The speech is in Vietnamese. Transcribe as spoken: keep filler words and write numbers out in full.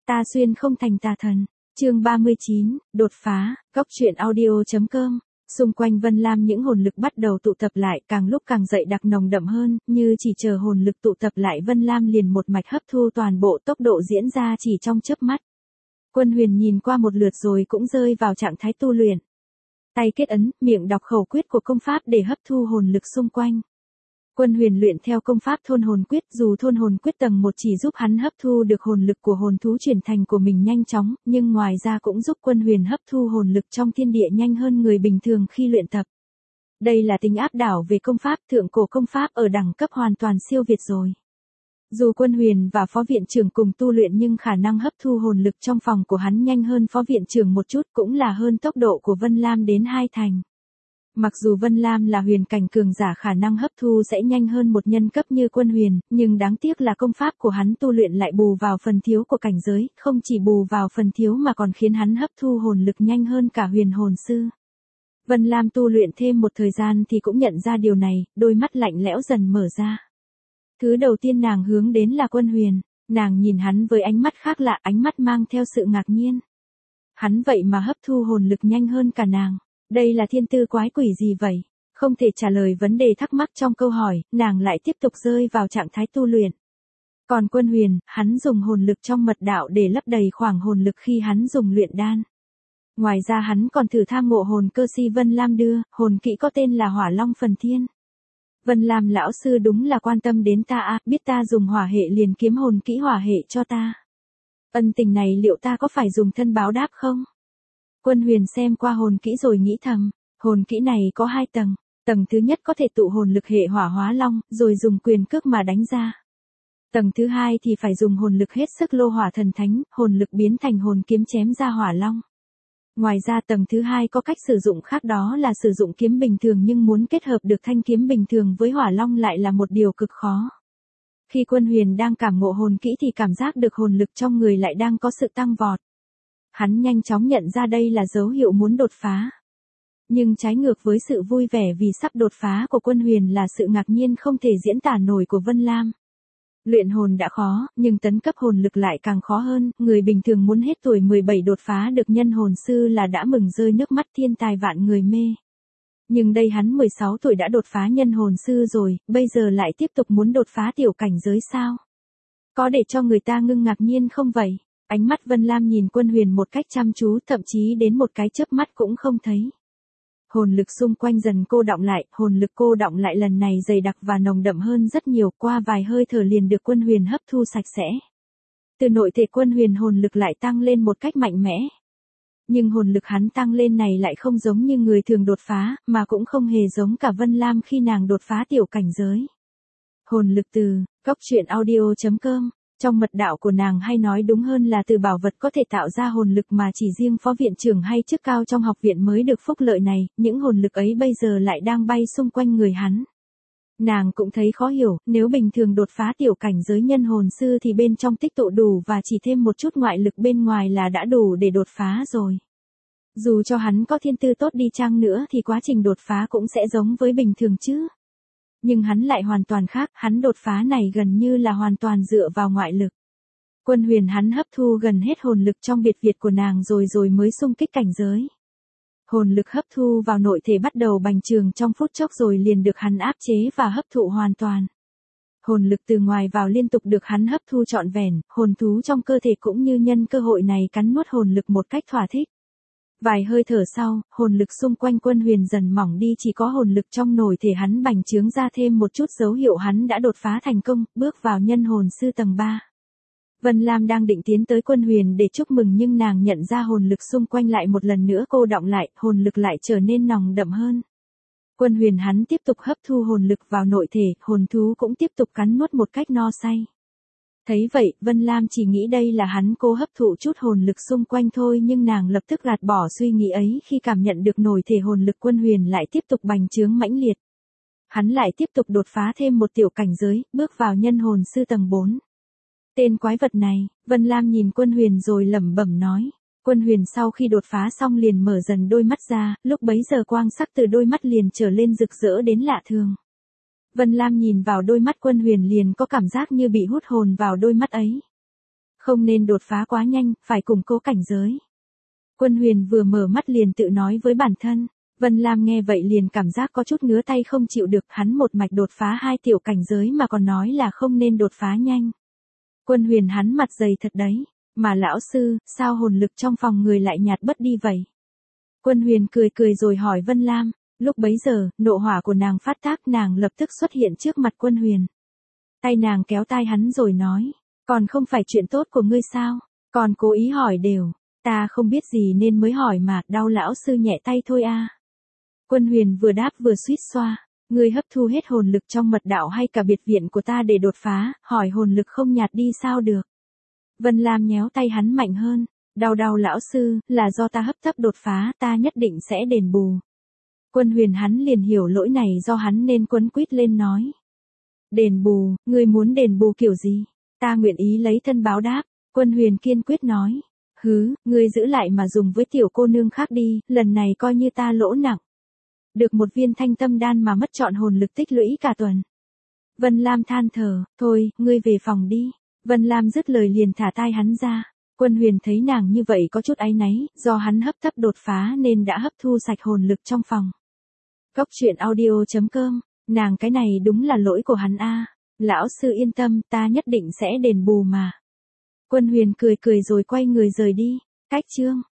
Ta xuyên không thành tà thần. Chương ba mươi chín, đột phá, góc truyện audio chấm com. Xung quanh Vân Lam những hồn lực bắt đầu tụ tập lại, càng lúc càng dậy đặc nồng đậm hơn, như chỉ chờ hồn lực tụ tập lại Vân Lam liền một mạch hấp thu toàn bộ, tốc độ diễn ra chỉ trong chớp mắt. Quân Huyền nhìn qua một lượt rồi cũng rơi vào trạng thái tu luyện. Tay kết ấn, miệng đọc khẩu quyết của công pháp để hấp thu hồn lực xung quanh. Quân Huyền luyện theo công pháp thôn hồn quyết, dù thôn hồn quyết tầng một chỉ giúp hắn hấp thu được hồn lực của hồn thú chuyển thành của mình nhanh chóng, nhưng ngoài ra cũng giúp Quân Huyền hấp thu hồn lực trong thiên địa nhanh hơn người bình thường khi luyện tập. Đây là tính áp đảo về công pháp, thượng cổ công pháp ở đẳng cấp hoàn toàn siêu việt rồi. Dù Quân Huyền và phó viện trưởng cùng tu luyện nhưng khả năng hấp thu hồn lực trong phòng của hắn nhanh hơn phó viện trưởng một chút, cũng là hơn tốc độ của Vân Lam đến hai thành. Mặc dù Vân Lam là huyền cảnh cường giả, khả năng hấp thu sẽ nhanh hơn một nhân cấp như Quân Huyền, nhưng đáng tiếc là công pháp của hắn tu luyện lại bù vào phần thiếu của cảnh giới, không chỉ bù vào phần thiếu mà còn khiến hắn hấp thu hồn lực nhanh hơn cả huyền hồn sư. Vân Lam tu luyện thêm một thời gian thì cũng nhận ra điều này, đôi mắt lạnh lẽo dần mở ra. Thứ đầu tiên nàng hướng đến là Quân Huyền, nàng nhìn hắn với ánh mắt khác lạ, ánh mắt mang theo sự ngạc nhiên. Hắn vậy mà hấp thu hồn lực nhanh hơn cả nàng. Đây là thiên tư quái quỷ gì vậy? Không thể trả lời vấn đề thắc mắc trong câu hỏi, nàng lại tiếp tục rơi vào trạng thái tu luyện. Còn Quân Huyền, hắn dùng hồn lực trong mật đạo để lấp đầy khoảng hồn lực khi hắn dùng luyện đan. Ngoài ra hắn còn thử tham ngộ hồn cơ si Vân Lam đưa, hồn kỹ có tên là Hỏa Long Phần Thiên. Vân Lam lão sư đúng là quan tâm đến ta à, biết ta dùng hỏa hệ liền kiếm hồn kỹ hỏa hệ cho ta. Ân tình này liệu ta có phải dùng thân báo đáp không? Quân Huyền xem qua hồn kỹ rồi nghĩ thầm, hồn kỹ này có hai tầng, tầng thứ nhất có thể tụ hồn lực hệ hỏa hóa long, rồi dùng quyền cước mà đánh ra. Tầng thứ hai thì phải dùng hồn lực hết sức lô hỏa thần thánh, hồn lực biến thành hồn kiếm chém ra hỏa long. Ngoài ra tầng thứ hai có cách sử dụng khác, đó là sử dụng kiếm bình thường nhưng muốn kết hợp được thanh kiếm bình thường với hỏa long lại là một điều cực khó. Khi Quân Huyền đang cảm ngộ hồn kỹ thì cảm giác được hồn lực trong người lại đang có sự tăng vọt. Hắn nhanh chóng nhận ra đây là dấu hiệu muốn đột phá. Nhưng trái ngược với sự vui vẻ vì sắp đột phá của Quân Huyền là sự ngạc nhiên không thể diễn tả nổi của Vân Lam. Luyện hồn đã khó, nhưng tấn cấp hồn lực lại càng khó hơn, người bình thường muốn hết tuổi mười bảy đột phá được nhân hồn sư là đã mừng rơi nước mắt, thiên tài vạn người mê. Nhưng đây hắn mười sáu tuổi đã đột phá nhân hồn sư rồi, bây giờ lại tiếp tục muốn đột phá tiểu cảnh giới sao? Có để cho người ta ngưng ngạc nhiên không vậy? Ánh mắt Vân Lam nhìn Quân Huyền một cách chăm chú, thậm chí đến một cái chớp mắt cũng không thấy. Hồn lực xung quanh dần cô đọng lại, hồn lực cô đọng lại lần này dày đặc và nồng đậm hơn rất nhiều, qua vài hơi thở liền được Quân Huyền hấp thu sạch sẽ. Từ nội thể Quân Huyền hồn lực lại tăng lên một cách mạnh mẽ. Nhưng hồn lực hắn tăng lên này lại không giống như người thường đột phá, mà cũng không hề giống cả Vân Lam khi nàng đột phá tiểu cảnh giới. Hồn lực từ, góc truyện audio chấm com. Trong mật đạo của nàng, hay nói đúng hơn là từ bảo vật có thể tạo ra hồn lực mà chỉ riêng phó viện trưởng hay chức cao trong học viện mới được phúc lợi này, những hồn lực ấy bây giờ lại đang bay xung quanh người hắn. Nàng cũng thấy khó hiểu, nếu bình thường đột phá tiểu cảnh giới nhân hồn sư thì bên trong tích tụ đủ và chỉ thêm một chút ngoại lực bên ngoài là đã đủ để đột phá rồi. Dù cho hắn có thiên tư tốt đi chăng nữa thì quá trình đột phá cũng sẽ giống với bình thường chứ. Nhưng hắn lại hoàn toàn khác, hắn đột phá này gần như là hoàn toàn dựa vào ngoại lực. Quân Huyền hắn hấp thu gần hết hồn lực trong biệt việt của nàng rồi rồi mới xung kích cảnh giới. Hồn lực hấp thu vào nội thể bắt đầu bành trường trong phút chốc rồi liền được hắn áp chế và hấp thụ hoàn toàn. Hồn lực từ ngoài vào liên tục được hắn hấp thu trọn vẹn, hồn thú trong cơ thể cũng như nhân cơ hội này cắn nuốt hồn lực một cách thỏa thích. Vài hơi thở sau, hồn lực xung quanh Quân Huyền dần mỏng đi, chỉ có hồn lực trong nội thể hắn bành trướng ra thêm một chút, dấu hiệu hắn đã đột phá thành công, bước vào nhân hồn sư tầng ba. Vân Lam đang định tiến tới Quân Huyền để chúc mừng nhưng nàng nhận ra hồn lực xung quanh lại một lần nữa cô đọng lại, hồn lực lại trở nên nồng đậm hơn. Quân Huyền hắn tiếp tục hấp thu hồn lực vào nội thể, hồn thú cũng tiếp tục cắn nuốt một cách no say. Thấy vậy, Vân Lam chỉ nghĩ đây là hắn cố hấp thụ chút hồn lực xung quanh thôi, nhưng nàng lập tức gạt bỏ suy nghĩ ấy khi cảm nhận được nội thể hồn lực Quân Huyền lại tiếp tục bành trướng mãnh liệt. Hắn lại tiếp tục đột phá thêm một tiểu cảnh giới, bước vào nhân hồn sư tầng bốn. Tên quái vật này, Vân Lam nhìn Quân Huyền rồi lẩm bẩm nói. Quân Huyền sau khi đột phá xong liền mở dần đôi mắt ra, lúc bấy giờ quang sắc từ đôi mắt liền trở lên rực rỡ đến lạ thường. Vân Lam nhìn vào đôi mắt Quân Huyền liền có cảm giác như bị hút hồn vào đôi mắt ấy. Không nên đột phá quá nhanh, phải củng cố cảnh giới. Quân Huyền vừa mở mắt liền tự nói với bản thân. Vân Lam nghe vậy liền cảm giác có chút ngứa tay không chịu được, hắn một mạch đột phá hai tiểu cảnh giới mà còn nói là không nên đột phá nhanh. Quân Huyền hắn mặt dày thật đấy, mà lão sư, sao hồn lực trong phòng người lại nhạt bớt đi vậy? Quân Huyền cười cười rồi hỏi Vân Lam, lúc bấy giờ, nộ hỏa của nàng phát tác, nàng lập tức xuất hiện trước mặt Quân Huyền. Tay nàng kéo tai hắn rồi nói, còn không phải chuyện tốt của ngươi sao, còn cố ý hỏi đều, ta không biết gì nên mới hỏi mà, đau lão sư nhẹ tay thôi a. Quân Huyền vừa đáp vừa suýt xoa, ngươi hấp thu hết hồn lực trong mật đạo hay cả biệt viện của ta để đột phá, hỏi hồn lực không nhạt đi sao được. Vân Lam nhéo tay hắn mạnh hơn, đau đau lão sư, là do ta hấp tấp đột phá, ta nhất định sẽ đền bù. Quân Huyền hắn liền hiểu lỗi này do hắn nên quấn quýt lên nói. Đền bù, ngươi muốn đền bù kiểu gì? Ta nguyện ý lấy thân báo đáp, Quân Huyền kiên quyết nói. Hứ, ngươi giữ lại mà dùng với tiểu cô nương khác đi, lần này coi như ta lỗ nặng. Được một viên thanh tâm đan mà mất trọn hồn lực tích lũy cả tuần. Vân Lam than thở, thôi, ngươi về phòng đi. Vân Lam dứt lời liền thả tai hắn ra. Quân Huyền thấy nàng như vậy có chút áy náy, do hắn hấp tấp đột phá nên đã hấp thu sạch hồn lực trong phòng. Cốc truyện audio chấm com, nàng cái này đúng là lỗi của hắn a. Lão sư yên tâm, ta nhất định sẽ đền bù mà. Quân Huyền cười cười rồi quay người rời đi. Cách chương